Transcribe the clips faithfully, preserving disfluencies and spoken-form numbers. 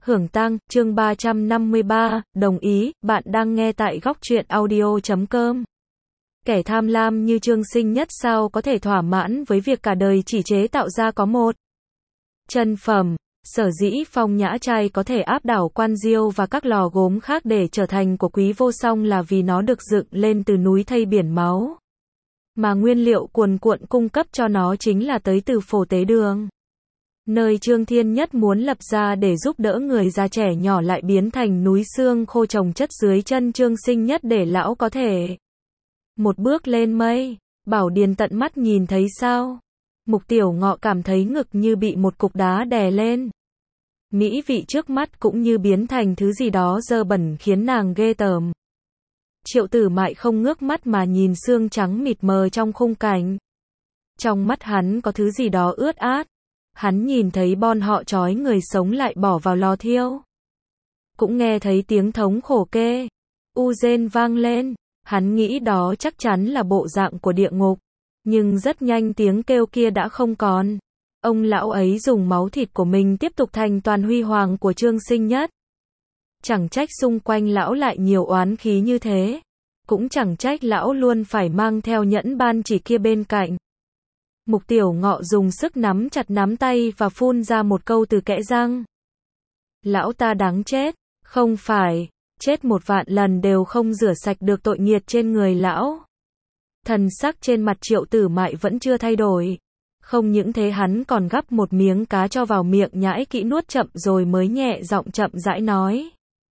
Hưởng tăng, chương ba trăm năm mươi ba, đồng ý, bạn đang nghe tại góc truyện audio chấm com. Kẻ tham lam như Trương Sinh Nhất sao có thể thỏa mãn với việc cả đời chỉ chế tạo ra có một chân phẩm. Sở dĩ Phong Nhã Trai có thể áp đảo Quan Diêu và các lò gốm khác để trở thành của Quý Vô Song là vì nó được dựng lên từ núi thây biển máu. Mà nguyên liệu cuồn cuộn cung cấp cho nó chính là tới từ Phổ Tế Đường. Nơi Trương Thiên Nhất muốn lập ra để giúp đỡ người già trẻ nhỏ lại biến thành núi xương khô chồng chất dưới chân Trương Sinh Nhất để lão có thể một bước lên mây. Bảo Điền tận mắt nhìn thấy sao? Mục Tiểu Ngọ cảm thấy ngực như bị một cục đá đè lên. Mỹ vị trước mắt cũng như biến thành thứ gì đó dơ bẩn khiến nàng ghê tởm. Triệu Tử Mại không ngước mắt mà nhìn xương trắng mịt mờ trong khung cảnh. Trong mắt hắn có thứ gì đó ướt át. Hắn nhìn thấy bọn họ trói người sống lại bỏ vào lò thiêu. Cũng nghe thấy tiếng thống khổ kê u rên vang lên. Hắn nghĩ đó chắc chắn là bộ dạng của địa ngục. Nhưng rất nhanh tiếng kêu kia đã không còn. Ông lão ấy dùng máu thịt của mình tiếp tục thành toàn huy hoàng của Trương Sinh Nhất. Chẳng trách xung quanh lão lại nhiều oán khí như thế. Cũng chẳng trách lão luôn phải mang theo nhẫn ban chỉ kia bên cạnh. Mục Tiểu Ngọ dùng sức nắm chặt nắm tay và phun ra một câu từ kẽ răng. Lão ta đáng chết, không phải, chết một vạn lần đều không rửa sạch được tội nghiệt trên người lão. Thần sắc trên mặt Triệu Tử Mại vẫn chưa thay đổi. Không những thế hắn còn gắp một miếng cá cho vào miệng nhãi kỹ nuốt chậm rồi mới nhẹ giọng chậm rãi nói.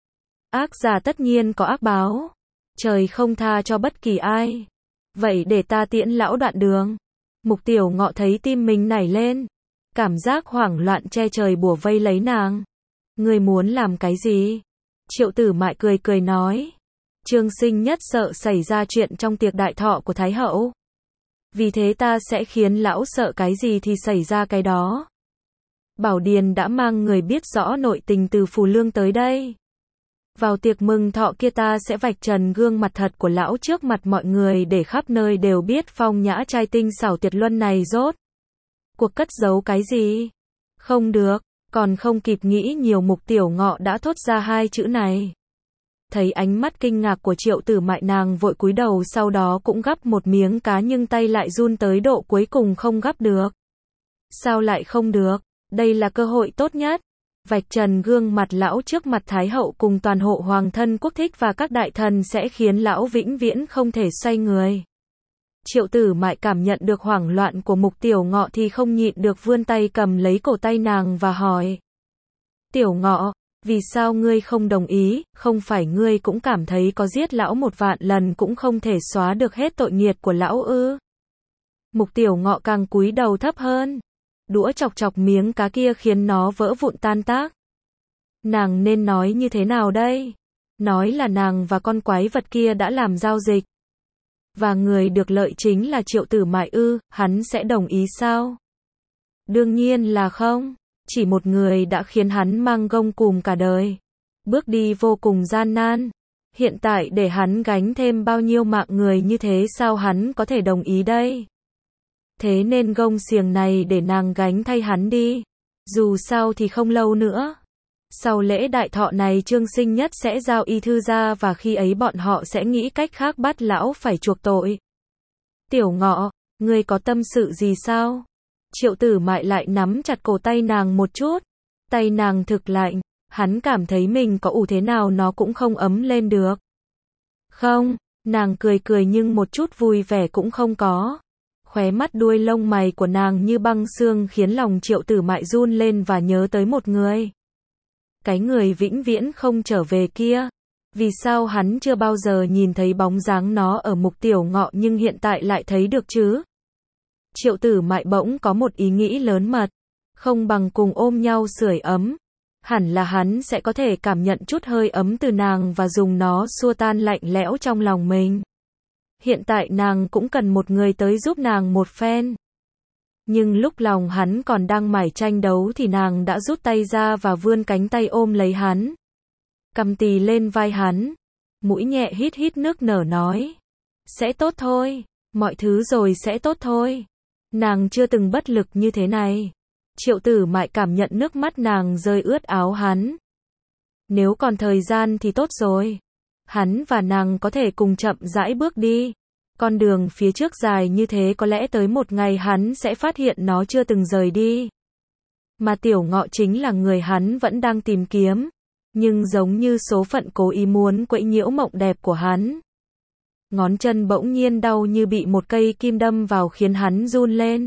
Ác giả tất nhiên có ác báo. Trời không tha cho bất kỳ ai. Vậy để ta tiễn lão đoạn đường. Mục Tiểu Ngọ thấy tim mình nảy lên. Cảm giác hoảng loạn che trời bủa vây lấy nàng. Ngươi muốn làm cái gì? Triệu Tử Mại cười cười nói. Trương Sinh Nhất sợ xảy ra chuyện trong tiệc đại thọ của Thái Hậu. Vì thế ta sẽ khiến lão sợ cái gì thì xảy ra cái đó. Bảo Điền đã mang người biết rõ nội tình từ Phù Lương tới đây. Vào tiệc mừng thọ kia ta sẽ vạch trần gương mặt thật của lão trước mặt mọi người để khắp nơi đều biết Phong Nhã Trai tinh xảo tuyệt luân này rốt cuộc cất giấu cái gì. Không được, còn không kịp nghĩ nhiều Mục Tiểu Ngọ đã thốt ra hai chữ này. Thấy ánh mắt kinh ngạc của Triệu Tử Mại nàng vội cúi đầu sau đó cũng gắp một miếng cá nhưng tay lại run tới độ cuối cùng không gắp được. Sao lại không được? Đây là cơ hội tốt nhất. Vạch trần gương mặt lão trước mặt Thái Hậu cùng toàn hộ hoàng thân quốc thích và các đại thần sẽ khiến lão vĩnh viễn không thể xoay người. Triệu Tử Mại cảm nhận được hoảng loạn của Mục Tiểu Ngọ thì không nhịn được vươn tay cầm lấy cổ tay nàng và hỏi. Tiểu Ngọ, vì sao ngươi không đồng ý, không phải ngươi cũng cảm thấy có giết lão một vạn lần cũng không thể xóa được hết tội nghiệt của lão ư? Mục Tiểu Ngọ càng cúi đầu thấp hơn. Đũa chọc chọc miếng cá kia khiến nó vỡ vụn tan tác. Nàng nên nói như thế nào đây? Nói là nàng và con quái vật kia đã làm giao dịch. Và người được lợi chính là Triệu Tử Mại ư, hắn sẽ đồng ý sao? Đương nhiên là không. Chỉ một người đã khiến hắn mang gông cùm cả đời. Bước đi vô cùng gian nan. Hiện tại để hắn gánh thêm bao nhiêu mạng người như thế sao hắn có thể đồng ý đây? Thế nên gông xiềng này để nàng gánh thay hắn đi. Dù sao thì không lâu nữa. Sau lễ đại thọ này Trương Sinh Nhất sẽ giao y thư ra và khi ấy bọn họ sẽ nghĩ cách khác bắt lão phải chuộc tội. Tiểu Ngọ, ngươi có tâm sự gì sao? Triệu Tử Mại lại nắm chặt cổ tay nàng một chút. Tay nàng thực lạnh. Hắn cảm thấy mình có ủ thế nào nó cũng không ấm lên được. Không, nàng cười cười nhưng một chút vui vẻ cũng không có. Khóe mắt đuôi lông mày của nàng như băng xương khiến lòng Triệu Tử Mại run lên và nhớ tới một người. Cái người vĩnh viễn không trở về kia. Vì sao hắn chưa bao giờ nhìn thấy bóng dáng nó ở Mục Tiểu Ngọ nhưng hiện tại lại thấy được chứ? Triệu Tử Mại bỗng có một ý nghĩ lớn mật. Không bằng cùng ôm nhau sưởi ấm. Hẳn là hắn sẽ có thể cảm nhận chút hơi ấm từ nàng và dùng nó xua tan lạnh lẽo trong lòng mình. Hiện tại nàng cũng cần một người tới giúp nàng một phen. Nhưng lúc lòng hắn còn đang mải tranh đấu thì nàng đã rút tay ra và vươn cánh tay ôm lấy hắn. Cầm tì lên vai hắn. Mũi nhẹ hít hít nước nở nói. Sẽ tốt thôi. Mọi thứ rồi sẽ tốt thôi. Nàng chưa từng bất lực như thế này. Triệu Tử Mại cảm nhận nước mắt nàng rơi ướt áo hắn. Nếu còn thời gian thì tốt rồi. Hắn và nàng có thể cùng chậm rãi bước đi. Con đường phía trước dài như thế có lẽ tới một ngày hắn sẽ phát hiện nó chưa từng rời đi. Mà Tiểu Ngọ chính là người hắn vẫn đang tìm kiếm. Nhưng giống như số phận cố ý muốn quấy nhiễu mộng đẹp của hắn. Ngón chân bỗng nhiên đau như bị một cây kim đâm vào khiến hắn run lên.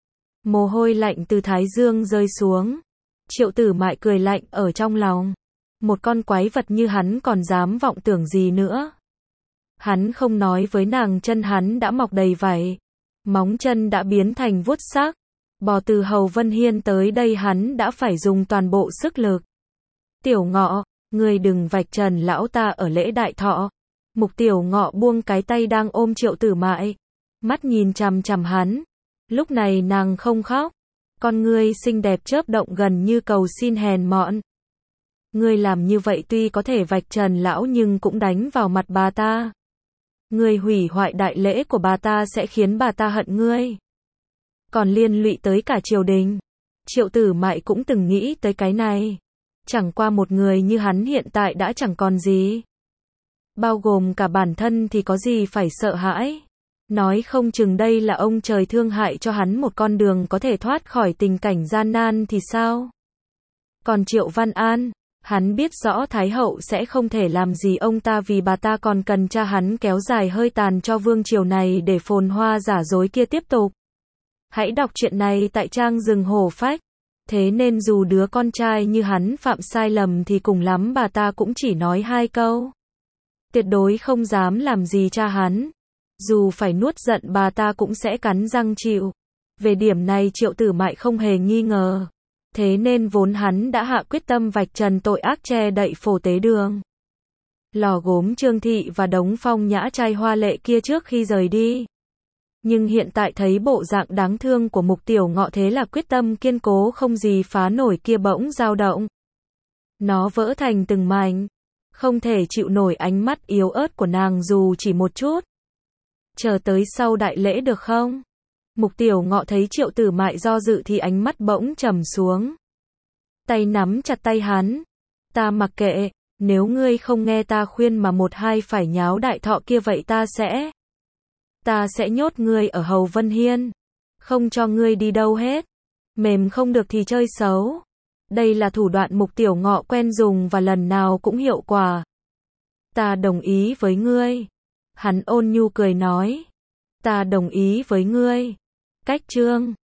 Mồ hôi lạnh từ thái dương rơi xuống. Triệu Tử Mại cười lạnh ở trong lòng. Một con quái vật như hắn còn dám vọng tưởng gì nữa. Hắn không nói với nàng chân hắn đã mọc đầy vảy. Móng chân đã biến thành vuốt sắc. Bò từ Hầu Vân Hiên tới đây hắn đã phải dùng toàn bộ sức lực. Tiểu Ngọ, ngươi đừng vạch trần lão ta ở lễ đại thọ. Mục Tiểu Ngọ buông cái tay đang ôm Triệu Tử Mại. Mắt nhìn chằm chằm hắn. Lúc này nàng không khóc. Con ngươi xinh đẹp chớp động gần như cầu xin hèn mọn. Ngươi làm như vậy tuy có thể vạch trần lão nhưng cũng đánh vào mặt bà ta. Ngươi hủy hoại đại lễ của bà ta sẽ khiến bà ta hận ngươi. Còn liên lụy tới cả triều đình. Triệu Tử Mại cũng từng nghĩ tới cái này. Chẳng qua một người như hắn hiện tại đã chẳng còn gì. Bao gồm cả bản thân thì có gì phải sợ hãi. Nói không chừng đây là ông trời thương hại cho hắn một con đường có thể thoát khỏi tình cảnh gian nan thì sao? Còn Triệu Văn An, hắn biết rõ Thái Hậu sẽ không thể làm gì ông ta vì bà ta còn cần cha hắn kéo dài hơi tàn cho vương triều này để phồn hoa giả dối kia tiếp tục. Hãy đọc chuyện này tại trang Rừng Hổ Phách. Thế nên dù đứa con trai như hắn phạm sai lầm thì cùng lắm bà ta cũng chỉ nói hai câu. Tuyệt đối không dám làm gì cha hắn. Dù phải nuốt giận bà ta cũng sẽ cắn răng chịu. Về điểm này Triệu Tử Mại không hề nghi ngờ. Thế nên vốn hắn đã hạ quyết tâm vạch trần tội ác che đậy Phổ Tế Đường. Lò gốm Trương Thị và đống phong nhã trai hoa lệ kia trước khi rời đi. Nhưng hiện tại thấy bộ dạng đáng thương của Mục Tiểu Ngọ thế là quyết tâm kiên cố không gì phá nổi kia bỗng dao động. Nó vỡ thành từng mảnh. Không thể chịu nổi ánh mắt yếu ớt của nàng dù chỉ một chút. Chờ tới sau đại lễ được không? Mục Tiểu Ngọ thấy Triệu Tử Mại do dự thì ánh mắt bỗng trầm xuống. Tay nắm chặt tay hắn. Ta mặc kệ, nếu ngươi không nghe ta khuyên mà một hai phải nháo đại thọ kia vậy ta sẽ... Ta sẽ nhốt ngươi ở Hầu Vân Hiên. Không cho ngươi đi đâu hết. Mềm không được thì chơi xấu. Đây là thủ đoạn Mục Tiểu Ngọ quen dùng và lần nào cũng hiệu quả. Ta đồng ý với ngươi. Hắn ôn nhu cười nói. Ta đồng ý với ngươi. Cách chương